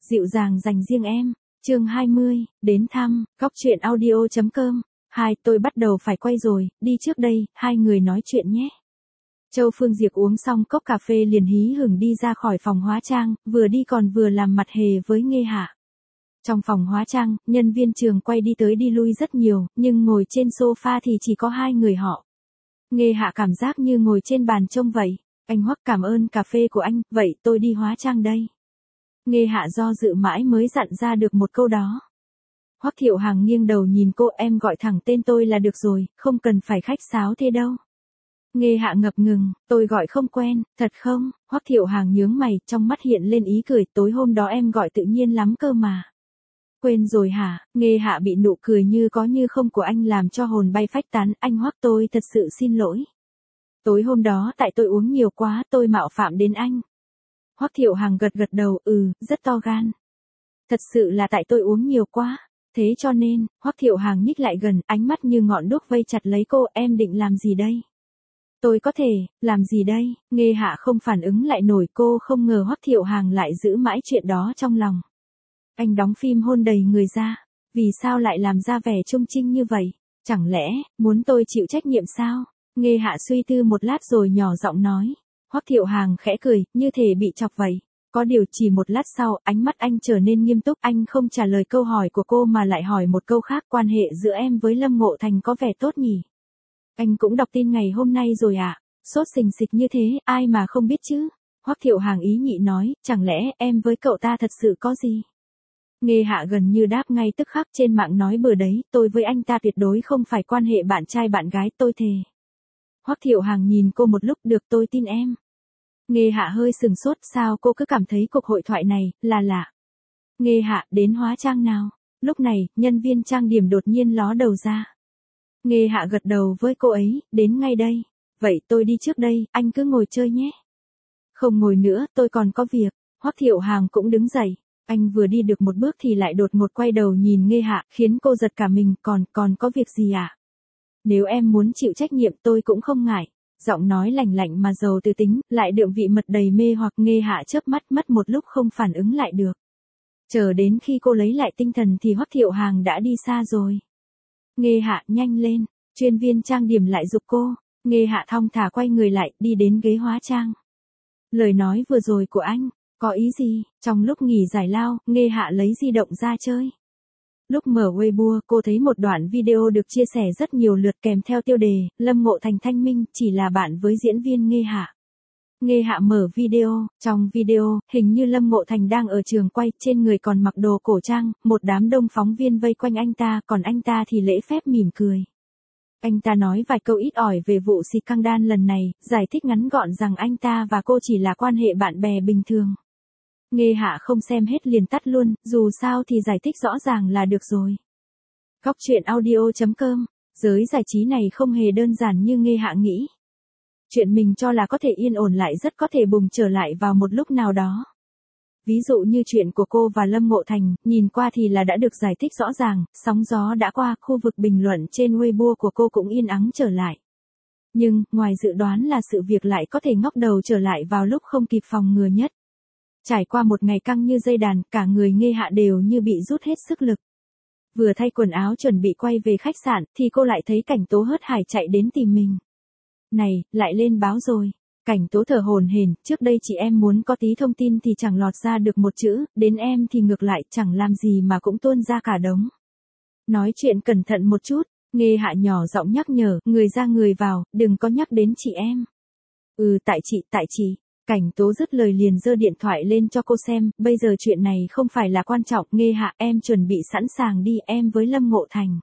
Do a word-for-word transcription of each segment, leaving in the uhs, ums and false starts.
Dịu dàng dành riêng em. Chương hai mươi, đến thăm, góc truyện audio.com. Hai, tôi bắt đầu phải quay rồi, đi trước đây, hai người nói chuyện nhé. Châu Phương Diệp uống xong cốc cà phê liền hí hửng đi ra khỏi phòng hóa trang, vừa đi còn vừa làm mặt hề với Nghê Hạ. Trong phòng hóa trang, nhân viên trường quay đi tới đi lui rất nhiều, nhưng ngồi trên sofa thì chỉ có hai người họ. Nghê Hạ cảm giác như ngồi trên bàn trông vậy. Anh Hoắc cảm ơn cà phê của anh, vậy tôi đi hóa trang đây. Nghê Hạ do dự mãi mới dặn ra được một câu đó. Hoắc Thiệu Hàng nghiêng đầu nhìn cô, em gọi thẳng tên tôi là được rồi, không cần phải khách sáo thế đâu. Nghê Hạ ngập ngừng, tôi gọi không quen, thật không? Hoắc Thiệu Hàng nhướng mày, trong mắt hiện lên ý cười, tối hôm đó em gọi tự nhiên lắm cơ mà. Quên rồi hả? Nghê Hạ bị nụ cười như có như không của anh làm cho hồn bay phách tán, anh Hoắc tôi thật sự xin lỗi. Tối hôm đó tại tôi uống nhiều quá, tôi mạo phạm đến anh. Hoắc Thiệu Hàng gật gật đầu, ừ, rất to gan. Thật sự là tại tôi uống nhiều quá. Thế cho nên, Hoắc Thiệu Hàng nhích lại gần, ánh mắt như ngọn đuốc vây chặt lấy cô, em định làm gì đây? Tôi có thể, làm gì đây? Nghê Hạ không phản ứng lại nổi, cô không ngờ Hoắc Thiệu Hàng lại giữ mãi chuyện đó trong lòng. Anh đóng phim hôn đầy người ra, vì sao lại làm ra vẻ trung trinh như vậy? Chẳng lẽ, muốn tôi chịu trách nhiệm sao? Nghê Hạ suy tư một lát rồi nhỏ giọng nói. Hoắc Thiệu Hàng khẽ cười, như thể bị chọc vậy. Có điều chỉ một lát sau, ánh mắt anh trở nên nghiêm túc, anh không trả lời câu hỏi của cô mà lại hỏi một câu khác, quan hệ giữa em với Lâm Ngộ Thành có vẻ tốt nhỉ? Anh cũng đọc tin ngày hôm nay rồi ạ. À? Sốt sình sịch như thế, ai mà không biết chứ? Hoắc Thiệu Hàng ý nhị nói, chẳng lẽ em với cậu ta thật sự có gì? Nghê Hạ gần như đáp ngay tức khắc, trên mạng nói bừa đấy, tôi với anh ta tuyệt đối không phải quan hệ bạn trai bạn gái, tôi thề. Hoắc Thiệu Hàng nhìn cô một lúc, được tôi tin em. Nghê Hạ hơi sừng sốt, sao cô cứ cảm thấy cuộc hội thoại này là lạ. Nghê Hạ, đến hóa trang nào? Lúc này, nhân viên trang điểm đột nhiên ló đầu ra. Nghê Hạ gật đầu với cô ấy, đến ngay đây. Vậy tôi đi trước đây, anh cứ ngồi chơi nhé. Không ngồi nữa, tôi còn có việc. Hoắc Thiệu Hàng cũng đứng dậy. Anh vừa đi được một bước thì lại đột ngột quay đầu nhìn Nghê Hạ, khiến cô giật cả mình, còn, còn có việc gì à? Nếu em muốn chịu trách nhiệm tôi cũng không ngại. Giọng nói lạnh lạnh mà giàu tư tính, lại đượm vị mật đầy mê hoặc. Nghê Hạ chớp mắt mất một lúc không phản ứng lại được. Chờ đến khi cô lấy lại tinh thần thì Hoắc Thiệu Hàng đã đi xa rồi. Nghê Hạ, nhanh lên, chuyên viên trang điểm lại giục cô. Nghê Hạ thong thả quay người lại, đi đến ghế hóa trang. Lời nói vừa rồi của anh, có ý gì? Trong lúc nghỉ giải lao, Nghê Hạ lấy di động ra chơi. Lúc mở Weibo, cô thấy một đoạn video được chia sẻ rất nhiều lượt kèm theo tiêu đề, Lâm Ngộ Thành thanh minh, chỉ là bạn với diễn viên Nghê Hạ. Nghê Hạ mở video, trong video, hình như Lâm Ngộ Thành đang ở trường quay, trên người còn mặc đồ cổ trang, một đám đông phóng viên vây quanh anh ta, còn anh ta thì lễ phép mỉm cười. Anh ta nói vài câu ít ỏi về vụ xì căng đan lần này, giải thích ngắn gọn rằng anh ta và cô chỉ là quan hệ bạn bè bình thường. Nghê Hạ không xem hết liền tắt luôn, dù sao thì giải thích rõ ràng là được rồi. Góc truyện audio.com, giới giải trí này không hề đơn giản như Nghê Hạ nghĩ. Chuyện mình cho là có thể yên ổn lại rất có thể bùng trở lại vào một lúc nào đó. Ví dụ như chuyện của cô và Lâm Ngộ Thành, nhìn qua thì là đã được giải thích rõ ràng, sóng gió đã qua, khu vực bình luận trên Weibo của cô cũng yên ắng trở lại. Nhưng, ngoài dự đoán là sự việc lại có thể ngóc đầu trở lại vào lúc không kịp phòng ngừa nhất. Trải qua một ngày căng như dây đàn, cả người Nghê Hạ đều như bị rút hết sức lực. Vừa thay quần áo chuẩn bị quay về khách sạn, thì cô lại thấy Cảnh Tố hớt hải chạy đến tìm mình. Này, lại lên báo rồi. Cảnh Tố thở hổn hển, trước đây chị em muốn có tí thông tin thì chẳng lọt ra được một chữ, đến em thì ngược lại, chẳng làm gì mà cũng tuôn ra cả đống. Nói chuyện cẩn thận một chút, Nghê Hạ nhỏ giọng nhắc nhở, người ra người vào, đừng có nhắc đến chị em. Ừ, tại chị, tại chị. Cảnh Tố dứt lời liền giơ điện thoại lên cho cô xem, bây giờ chuyện này không phải là quan trọng, Nghê Hạ, em chuẩn bị sẵn sàng đi, em với Lâm Ngộ Thành.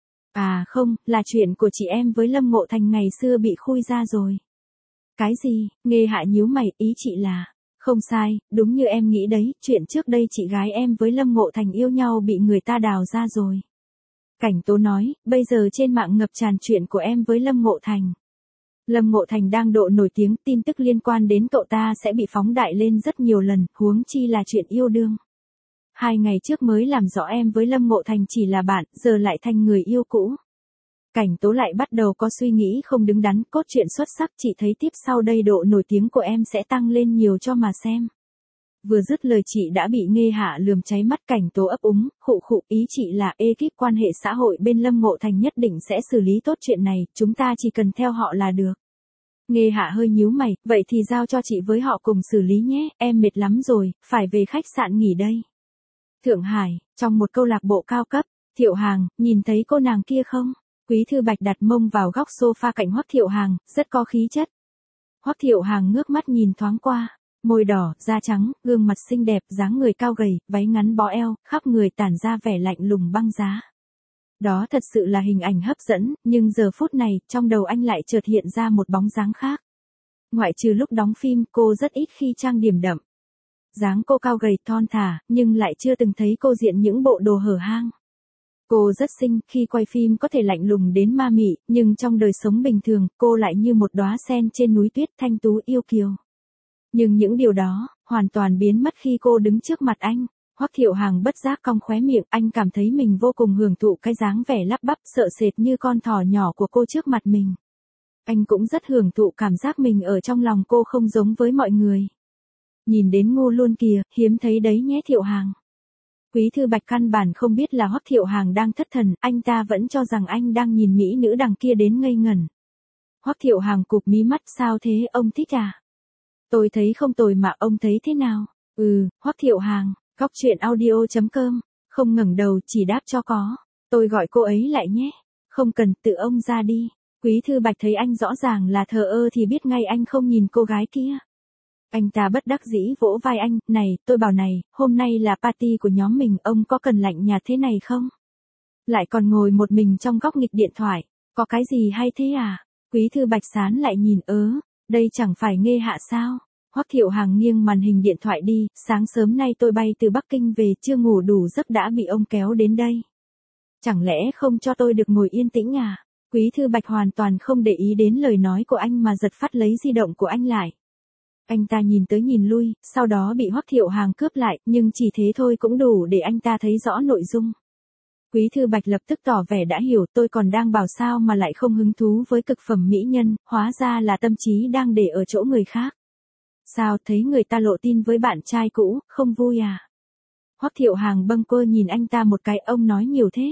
À không, là chuyện của chị em với Lâm Ngộ Thành ngày xưa bị khui ra rồi. Cái gì? Nghê Hạ nhíu mày, ý chị là, không sai, đúng như em nghĩ đấy, chuyện trước đây chị gái em với Lâm Ngộ Thành yêu nhau bị người ta đào ra rồi. Cảnh Tố nói, bây giờ trên mạng ngập tràn chuyện của em với Lâm Ngộ Thành. Lâm Ngộ Thành đang độ nổi tiếng, tin tức liên quan đến cậu ta sẽ bị phóng đại lên rất nhiều lần, huống chi là chuyện yêu đương. Hai ngày trước mới làm rõ em với Lâm Ngộ Thành chỉ là bạn, giờ lại thành người yêu cũ. Cảnh Tố lại bắt đầu có suy nghĩ không đứng đắn, cốt truyện xuất sắc, chị thấy tiếp sau đây độ nổi tiếng của em sẽ tăng lên nhiều cho mà xem. Vừa dứt lời chị đã bị Nghê Hạ lườm cháy mắt, Cảnh Tố ấp úng, khụ khụ, ý chị là ekip quan hệ xã hội bên Lâm Ngộ Thành nhất định sẽ xử lý tốt chuyện này, chúng ta chỉ cần theo họ là được. Nghê Hạ hơi nhíu mày, vậy thì giao cho chị với họ cùng xử lý nhé, em mệt lắm rồi, phải về khách sạn nghỉ đây. Thượng Hải, trong một câu lạc bộ cao cấp, Thiệu Hàng, nhìn thấy cô nàng kia không? Quý Thư Bạch đặt mông vào góc sofa cạnh Hoắc Thiệu Hàng, rất có khí chất. Hoắc Thiệu Hàng ngước mắt nhìn thoáng qua, môi đỏ, da trắng, gương mặt xinh đẹp, dáng người cao gầy, váy ngắn bó eo, khắp người tản ra vẻ lạnh lùng băng giá. Đó thật sự là hình ảnh hấp dẫn, nhưng giờ phút này, trong đầu anh lại chợt hiện ra một bóng dáng khác. Ngoại trừ lúc đóng phim, cô rất ít khi trang điểm đậm. Dáng cô cao gầy thon thả, nhưng lại chưa từng thấy cô diện những bộ đồ hở hang. Cô rất xinh, khi quay phim có thể lạnh lùng đến ma mị, nhưng trong đời sống bình thường, cô lại như một đóa sen trên núi tuyết, thanh tú yêu kiều. Nhưng những điều đó, hoàn toàn biến mất khi cô đứng trước mặt anh. Hoắc Thiệu Hàng bất giác cong khóe miệng, anh cảm thấy mình vô cùng hưởng thụ cái dáng vẻ lắp bắp sợ sệt như con thỏ nhỏ của cô trước mặt mình. Anh cũng rất hưởng thụ cảm giác mình ở trong lòng cô không giống với mọi người. Nhìn đến ngu luôn kìa, hiếm thấy đấy nhé Thiệu Hàng. Quý Thư Bạch căn bản không biết là Hoắc Thiệu Hàng đang thất thần, anh ta vẫn cho rằng anh đang nhìn mỹ nữ đằng kia đến ngây ngẩn. Hoắc Thiệu Hàng cụp mí mắt, sao thế, ông thích à? Tôi thấy không tồi mà, ông thấy thế nào? Ừ, Hoắc Thiệu Hàng, góc truyện audio chấm com, không ngẩng đầu, chỉ đáp cho có. Tôi gọi cô ấy lại nhé. Không cần, tự ông ra đi. Quý Thư Bạch thấy anh rõ ràng là thờ ơ thì biết ngay anh không nhìn cô gái kia. Anh ta bất đắc dĩ vỗ vai anh, này, tôi bảo này, hôm nay là party của nhóm mình, ông có cần lạnh nhạt thế này không? Lại còn ngồi một mình trong góc nghịch điện thoại, có cái gì hay thế à? Quý Thư Bạch sán lại nhìn, ớ, đây chẳng phải Nghê Hạ sao? Hoắc Thiệu Hàng nghiêng màn hình điện thoại đi, sáng sớm nay tôi bay từ Bắc Kinh về, chưa ngủ đủ giấc đã bị ông kéo đến đây. Chẳng lẽ không cho tôi được ngồi yên tĩnh à? Quý Thư Bạch hoàn toàn không để ý đến lời nói của anh mà giật phát lấy di động của anh lại. Anh ta nhìn tới nhìn lui, sau đó bị Hoắc Thiệu Hàng cướp lại, nhưng chỉ thế thôi cũng đủ để anh ta thấy rõ nội dung. Quý Thư Bạch lập tức tỏ vẻ đã hiểu, tôi còn đang bảo sao mà lại không hứng thú với cực phẩm mỹ nhân, hóa ra là tâm trí đang để ở chỗ người khác. Sao, thấy người ta lộ tin với bạn trai cũ, không vui à? Hoắc Thiệu Hàng bâng quơ nhìn anh ta một cái, ông nói nhiều thế.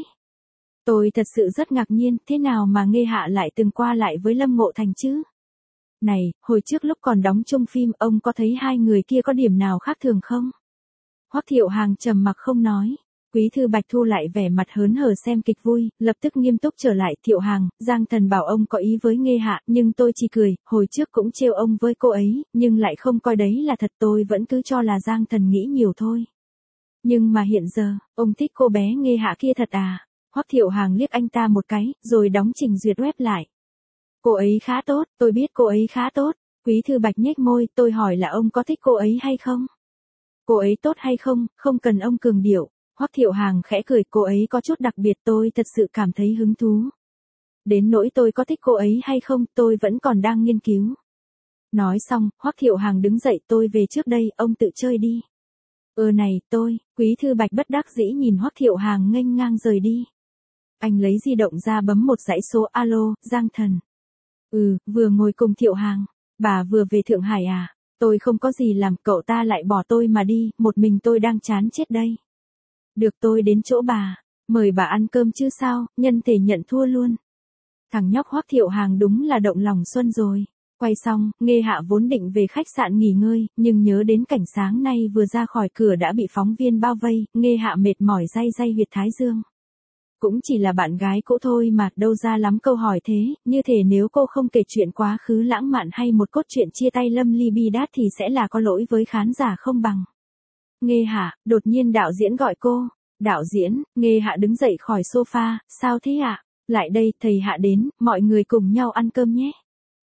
Tôi thật sự rất ngạc nhiên, thế nào mà Nghê Hạ lại từng qua lại với Lâm Ngộ Thành chứ? Này, hồi trước lúc còn đóng chung phim, ông có thấy hai người kia có điểm nào khác thường không? Hoắc Thiệu Hàng trầm mặc không nói. Quý Thư Bạch thu lại vẻ mặt hớn hở xem kịch vui, lập tức nghiêm túc trở lại, Thiệu Hàng, Giang Thần bảo ông có ý với Nghê Hạ, nhưng tôi chỉ cười, hồi trước cũng trêu ông với cô ấy, nhưng lại không coi đấy là thật, tôi vẫn cứ cho là Giang Thần nghĩ nhiều thôi. Nhưng mà hiện giờ, ông thích cô bé Nghê Hạ kia thật à? Hoắc Thiệu Hàng liếc anh ta một cái, rồi đóng trình duyệt web lại. Cô ấy khá tốt, tôi biết cô ấy khá tốt. Quý Thư Bạch nhếch môi, tôi hỏi là ông có thích cô ấy hay không? Cô ấy tốt hay không, không cần ông cường điệu. Hoắc Thiệu Hàng khẽ cười, cô ấy có chút đặc biệt, tôi thật sự cảm thấy hứng thú. Đến nỗi tôi có thích cô ấy hay không, tôi vẫn còn đang nghiên cứu. Nói xong, Hoắc Thiệu Hàng đứng dậy, tôi về trước đây, ông tự chơi đi. Ờ này, tôi, Quý Thư Bạch bất đắc dĩ nhìn Hoắc Thiệu Hàng nghênh ngang rời đi. Anh lấy di động ra bấm một dãy số, alo, Giang Thần. Ừ, vừa ngồi cùng Thiệu Hàng. Bà vừa về Thượng Hải à? Tôi không có gì làm, cậu ta lại bỏ tôi mà đi, một mình tôi đang chán chết đây. Được, tôi đến chỗ bà. Mời bà ăn cơm chứ sao, nhân thể nhận thua luôn. Thằng nhóc Hoắc Thiệu Hàng đúng là động lòng xuân rồi. Quay xong, Nghê Hạ vốn định về khách sạn nghỉ ngơi, nhưng nhớ đến cảnh sáng nay vừa ra khỏi cửa đã bị phóng viên bao vây, Nghê Hạ mệt mỏi day day huyệt thái dương. Cũng chỉ là bạn gái cũ thôi mà, đâu ra lắm câu hỏi thế, như thể nếu cô không kể chuyện quá khứ lãng mạn hay một cốt truyện chia tay lâm ly bi đát thì sẽ là có lỗi với khán giả không bằng. Nghê Hạ, đột nhiên đạo diễn gọi cô. Đạo diễn, Nghê Hạ đứng dậy khỏi sofa, sao thế ạ? Lại đây, thầy Hạ đến, mọi người cùng nhau ăn cơm nhé.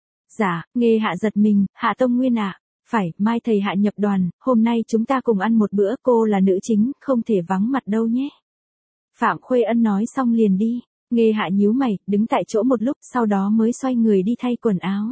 Dạ, Nghê Hạ giật mình, Hạ Tông Nguyên ạ. Phải, mai thầy Hạ nhập đoàn, hôm nay chúng ta cùng ăn một bữa, cô là nữ chính, không thể vắng mặt đâu nhé. Phạm Khuê Ân nói xong liền đi. Nghê Hạ nhíu mày, đứng tại chỗ một lúc, sau đó mới xoay người đi thay quần áo.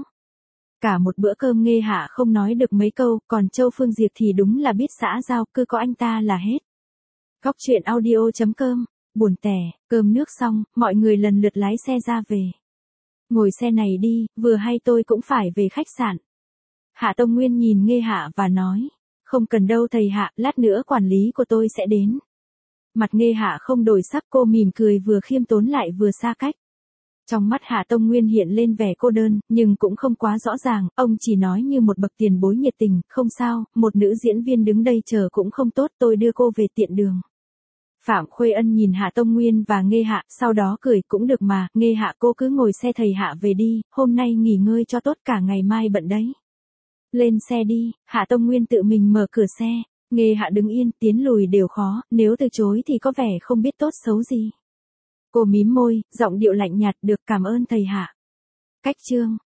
Cả một bữa cơm Nghê Hạ không nói được mấy câu, còn Châu Phương Diệp thì đúng là biết xã giao, cứ có anh ta là hết. Góc truyện audio chấm com, buồn tẻ, cơm nước xong, mọi người lần lượt lái xe ra về. Ngồi xe này đi, vừa hay tôi cũng phải về khách sạn. Hạ Tông Nguyên nhìn Nghê Hạ và nói, Không cần đâu thầy Hạ, lát nữa quản lý của tôi sẽ đến. Mặt Nghê Hạ không đổi sắc, cô mỉm cười vừa khiêm tốn lại vừa xa cách. Trong mắt Hạ Tông Nguyên hiện lên vẻ cô đơn, nhưng cũng không quá rõ ràng, ông chỉ nói như một bậc tiền bối nhiệt tình, không sao, một nữ diễn viên đứng đây chờ cũng không tốt, tôi đưa cô về tiện đường. Phạm Khuê Ân nhìn Hạ Tông Nguyên và Nghê Hạ, sau đó cười, cũng được mà, Nghê Hạ cô cứ ngồi xe thầy Hạ về đi, hôm nay nghỉ ngơi cho tốt, cả ngày mai bận đấy. Lên xe đi, Hạ Tông Nguyên tự mình mở cửa xe, Nghê Hạ đứng yên, tiến lùi đều khó, nếu từ chối thì có vẻ không biết tốt xấu gì. Cô mím môi, giọng điệu lạnh nhạt, được, cảm ơn thầy Hạ. Cách chương